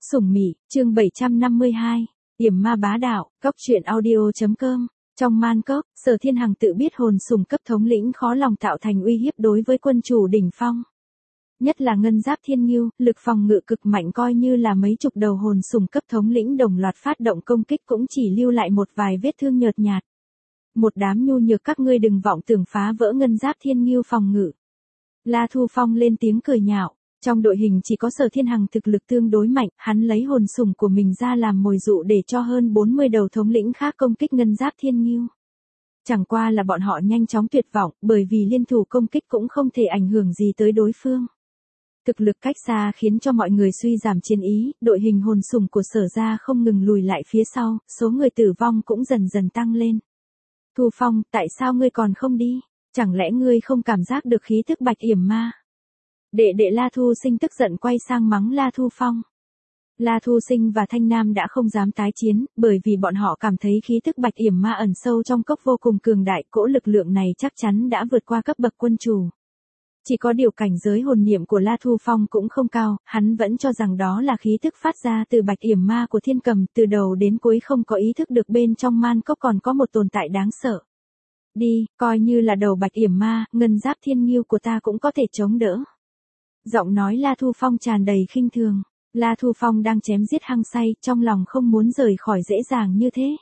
Sủng Mị, chương 752, Yểm Ma Bá Đạo, Cóc truyện audio.com. Trong man cốc, Sở Thiên Hằng tự biết hồn sủng cấp thống lĩnh khó lòng tạo thành uy hiếp đối với quân chủ đỉnh phong. Nhất là ngân giáp thiên ngưu, lực phòng ngự cực mạnh, coi như là mấy chục đầu hồn sủng cấp thống lĩnh đồng loạt phát động công kích cũng chỉ lưu lại một vài vết thương nhợt nhạt. Một đám nhu nhược, các ngươi đừng vọng tưởng phá vỡ ngân giáp thiên ngưu phòng ngự. La Thu Phong lên tiếng cười nhạo. Trong đội hình chỉ có Sở Thiên Hằng thực lực tương đối mạnh, hắn lấy hồn sủng của mình ra làm mồi dụ để cho hơn 40 đầu thống lĩnh khác công kích ngân giáp thiên ngưu. Chẳng qua là bọn họ nhanh chóng tuyệt vọng, bởi vì liên thủ công kích cũng không thể ảnh hưởng gì tới đối phương. Thực lực cách xa khiến cho mọi người suy giảm chiến ý, đội hình hồn sủng của Sở gia không ngừng lùi lại phía sau, số người tử vong cũng dần dần tăng lên. Thu Phong, tại sao ngươi còn không đi? Chẳng lẽ ngươi không cảm giác được khí thức bạch yểm ma? Đệ đệ La Thu Sinh tức giận quay sang mắng La Thu Phong. La Thu Sinh và Thanh Nam đã không dám tái chiến, bởi vì bọn họ cảm thấy khí tức bạch yểm ma ẩn sâu trong cốc vô cùng cường đại, cỗ lực lượng này chắc chắn đã vượt qua cấp bậc quân chủ. Chỉ có điều cảnh giới hồn niệm của La Thu Phong cũng không cao, hắn vẫn cho rằng đó là khí tức phát ra từ bạch yểm ma của Thiên Cầm, từ đầu đến cuối không có ý thức được bên trong man cốc còn có một tồn tại đáng sợ. Đi, coi như là đầu bạch yểm ma, ngân giáp thiên ngưu của ta cũng có thể chống đỡ. Giọng nói La Thu Phong tràn đầy khinh thường. La Thu Phong đang chém giết hăng say, trong lòng không muốn rời khỏi dễ dàng như thế.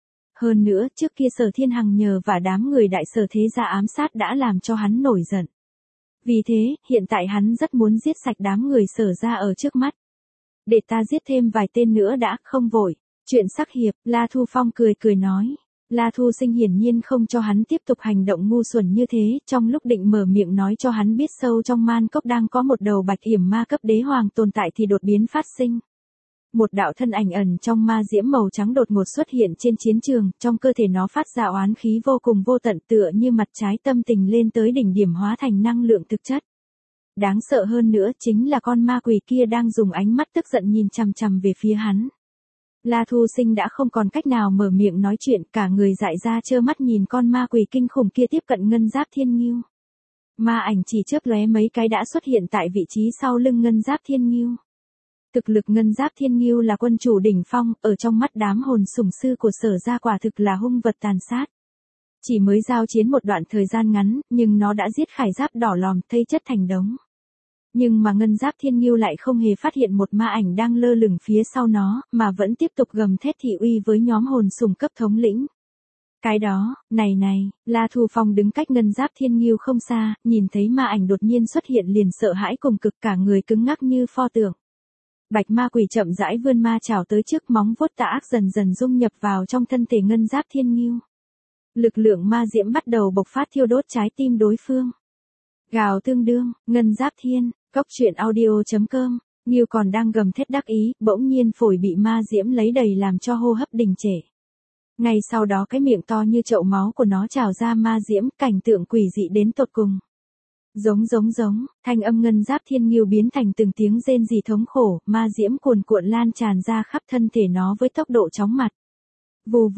Hơn nữa, trước kia Sở Thiên Hằng nhờ và đám người đại sở thế gia ám sát đã làm cho hắn nổi giận. Vì thế, hiện tại hắn rất muốn giết sạch đám người Sở gia ở trước mắt. Để ta giết thêm vài tên nữa đã, không vội. Chuyện sắc hiệp, La Thu Phong cười cười nói. La Thu Sinh hiển nhiên không cho hắn tiếp tục hành động ngu xuẩn như thế, trong lúc định mở miệng nói cho hắn biết sâu trong man cốc đang có một đầu bạch yểm ma cấp đế hoàng tồn tại thì đột biến phát sinh. Một đạo thân ảnh ẩn trong ma diễm màu trắng đột ngột xuất hiện trên chiến trường, trong cơ thể nó phát ra oán khí vô cùng vô tận, tựa như mặt trái tâm tình lên tới đỉnh điểm hóa thành năng lượng thực chất. Đáng sợ hơn nữa chính là con ma quỷ kia đang dùng ánh mắt tức giận nhìn chằm chằm về phía hắn. La Thu Sinh đã không còn cách nào mở miệng nói chuyện, cả người dại ra trơ mắt nhìn con ma quỷ kinh khủng kia tiếp cận ngân giáp thiên ngưu. Ma ảnh chỉ chớp lóe mấy cái đã xuất hiện tại vị trí sau lưng ngân giáp thiên ngưu. Thực lực ngân giáp thiên ngưu là quân chủ đỉnh phong, ở trong mắt đám hồn sủng sư của Sở gia quả thực là hung vật tàn sát. Chỉ mới giao chiến một đoạn thời gian ngắn, nhưng nó đã giết khải giáp đỏ lòm, thây chất thành đống. Nhưng mà ngân giáp thiên ngưu lại không hề phát hiện một ma ảnh đang lơ lửng phía sau nó, mà vẫn tiếp tục gầm thét thị uy với nhóm hồn sủng cấp thống lĩnh. Cái đó, này, La Thu Phong đứng cách ngân giáp thiên ngưu không xa, nhìn thấy ma ảnh đột nhiên xuất hiện liền sợ hãi cùng cực, cả người cứng ngắc như pho tượng. Bạch ma quỷ chậm rãi vươn ma chảo tới trước, móng vuốt tà ác dần dần dung nhập vào trong thân thể ngân giáp thiên ngưu. Lực lượng ma diễm bắt đầu bộc phát thiêu đốt trái tim đối phương. Gào tương đương, ngân giáp thiên. Cóc truyện audio.com, Ngưu còn đang gầm thét đắc ý, bỗng nhiên phổi bị ma diễm lấy đầy làm cho hô hấp đình trệ. Ngay sau đó cái miệng to như chậu máu của nó trào ra ma diễm, cảnh tượng quỷ dị đến tột cùng. Giống, thanh âm ngân giáp thiên ngưu biến thành từng tiếng rên rỉ thống khổ, ma diễm cuồn cuộn lan tràn ra khắp thân thể nó với tốc độ chóng mặt. Vù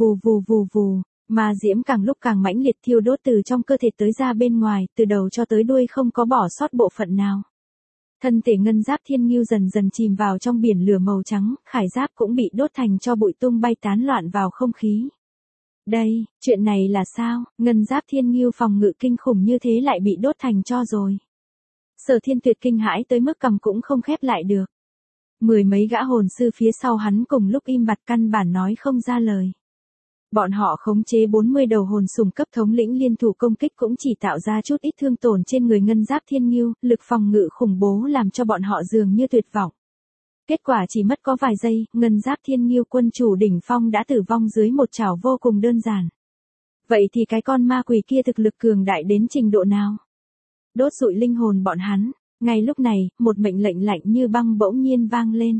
vù. Ma diễm càng lúc càng mãnh liệt thiêu đốt từ trong cơ thể tới ra bên ngoài, từ đầu cho tới đuôi không có bỏ sót bộ phận nào. Thân thể ngân giáp thiên ngưu dần dần chìm vào trong biển lửa màu trắng, khải giáp cũng bị đốt thành cho bụi tung bay tán loạn vào không khí. Đây, chuyện này là sao, ngân giáp thiên ngưu phòng ngự kinh khủng như thế lại bị đốt thành tro rồi. Sở Thiên Tuyệt kinh hãi tới mức cằm cũng không khép lại được. Mười mấy gã hồn sư phía sau hắn cùng lúc im bặt, căn bản nói không ra lời. Bọn họ khống chế 40 đầu hồn sủng cấp thống lĩnh liên thủ công kích cũng chỉ tạo ra chút ít thương tổn trên người ngân giáp thiên ngưu, lực phòng ngự khủng bố làm cho bọn họ dường như tuyệt vọng. Kết quả chỉ mất có vài giây, ngân giáp thiên ngưu quân chủ đỉnh phong đã tử vong dưới một chảo vô cùng đơn giản. Vậy thì cái con ma quỷ kia thực lực cường đại đến trình độ nào? Đốt rụi linh hồn bọn hắn. Ngay lúc này, một mệnh lệnh lạnh như băng bỗng nhiên vang lên.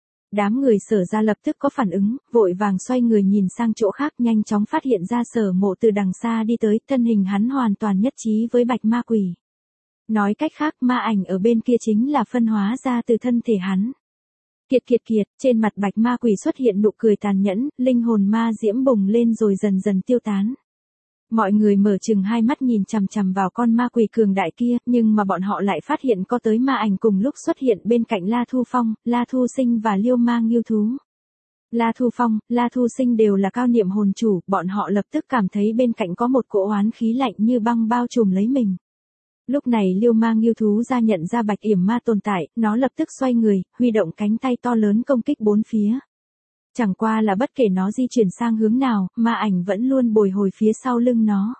Đám người Sở gia lập tức có phản ứng, vội vàng xoay người nhìn sang chỗ khác, nhanh chóng phát hiện ra Sở Mộ từ đằng xa đi tới, thân hình hắn hoàn toàn nhất trí với bạch ma quỷ. Nói cách khác, ma ảnh ở bên kia chính là phân hóa ra từ thân thể hắn. Kiệt, trên mặt bạch ma quỷ xuất hiện nụ cười tàn nhẫn, linh hồn ma diễm bùng lên rồi dần dần tiêu tán. Mọi người mở chừng hai mắt nhìn chằm chằm vào con ma quỷ cường đại kia, nhưng mà bọn họ lại phát hiện có tới ma ảnh cùng lúc xuất hiện bên cạnh La Thu Phong, La Thu Sinh và Liêu Mang Yêu Thú. La Thu Phong, La Thu Sinh đều là cao niệm hồn chủ, bọn họ lập tức cảm thấy bên cạnh có một cỗ oán khí lạnh như băng bao trùm lấy mình. Lúc này Liêu Mang Yêu Thú ra nhận ra Bạch Yểm Ma tồn tại, nó lập tức xoay người, huy động cánh tay to lớn công kích bốn phía. Chẳng qua là bất kể nó di chuyển sang hướng nào, ma ảnh vẫn luôn bồi hồi phía sau lưng nó.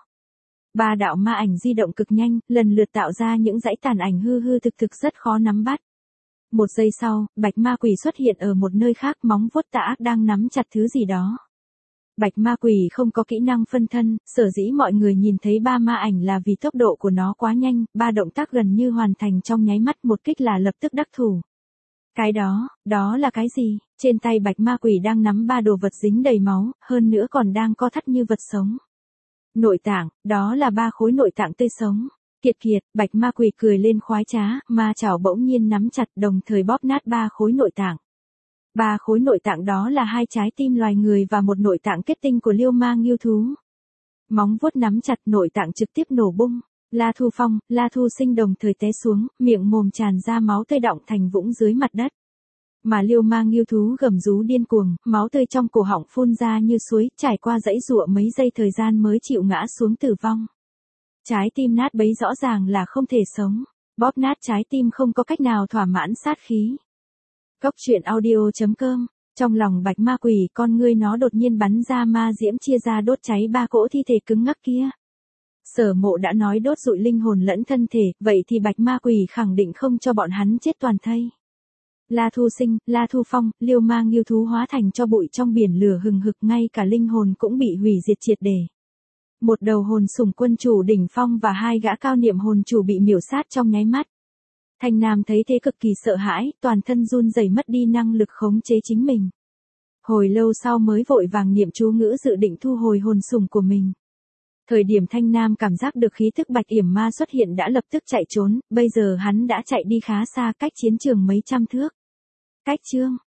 Ba đạo ma ảnh di động cực nhanh, lần lượt tạo ra những dãy tàn ảnh hư hư thực thực rất khó nắm bắt. Một giây sau, bạch ma quỷ xuất hiện ở một nơi khác, móng vuốt tà ác đang nắm chặt thứ gì đó. Bạch ma quỷ không có kỹ năng phân thân, sở dĩ mọi người nhìn thấy ba ma ảnh là vì tốc độ của nó quá nhanh, ba động tác gần như hoàn thành trong nháy mắt, một kích là lập tức đắc thủ. Cái đó là cái gì? Trên tay bạch ma quỷ đang nắm ba đồ vật dính đầy máu, hơn nữa còn đang co thắt như vật sống. Nội tạng, đó là ba khối nội tạng tươi sống. Kiệt, bạch ma quỷ cười lên khoái trá, ma chảo bỗng nhiên nắm chặt đồng thời bóp nát ba khối nội tạng. Ba khối nội tạng đó là hai trái tim loài người và một nội tạng kết tinh của Liêu Mang Yêu Thú. Móng vuốt nắm chặt nội tạng trực tiếp nổ bung. La Thu Phong, La Thu Sinh đồng thời té xuống, miệng mồm tràn ra máu tươi đọng thành vũng dưới mặt đất. Mà Liêu Mang Yêu Thú gầm rú điên cuồng, máu tươi trong cổ họng phun ra như suối, trải qua dãy giụa mấy giây thời gian mới chịu ngã xuống tử vong. Trái tim nát bấy rõ ràng là không thể sống, bóp nát trái tim không có cách nào thỏa mãn sát khí. Cốc truyện audio.com, trong lòng bạch ma quỷ, con ngươi nó đột nhiên bắn ra ma diễm chia ra đốt cháy ba cỗ thi thể cứng ngắc kia. Sở Mộ đã nói đốt rụi linh hồn lẫn thân thể, vậy thì bạch ma quỷ khẳng định không cho bọn hắn chết toàn thây. La Thu Sinh, La Thu Phong, Liêu Mang Yêu Thú hóa thành cho bụi trong biển lửa hừng hực, ngay cả linh hồn cũng bị hủy diệt triệt để. Một đầu hồn sủng quân chủ đỉnh phong và hai gã cao niệm hồn chủ bị miểu sát trong nháy mắt. Thanh Nam thấy thế cực kỳ sợ hãi, toàn thân run rẩy mất đi năng lực khống chế chính mình. Hồi lâu sau mới vội vàng niệm chú ngữ dự định thu hồi hồn sủng của mình. Thời điểm Thanh Nam cảm giác được khí thức Bạch Yểm Ma xuất hiện đã lập tức chạy trốn, bây giờ hắn đã chạy đi khá xa, cách chiến trường mấy trăm thước. Cách chương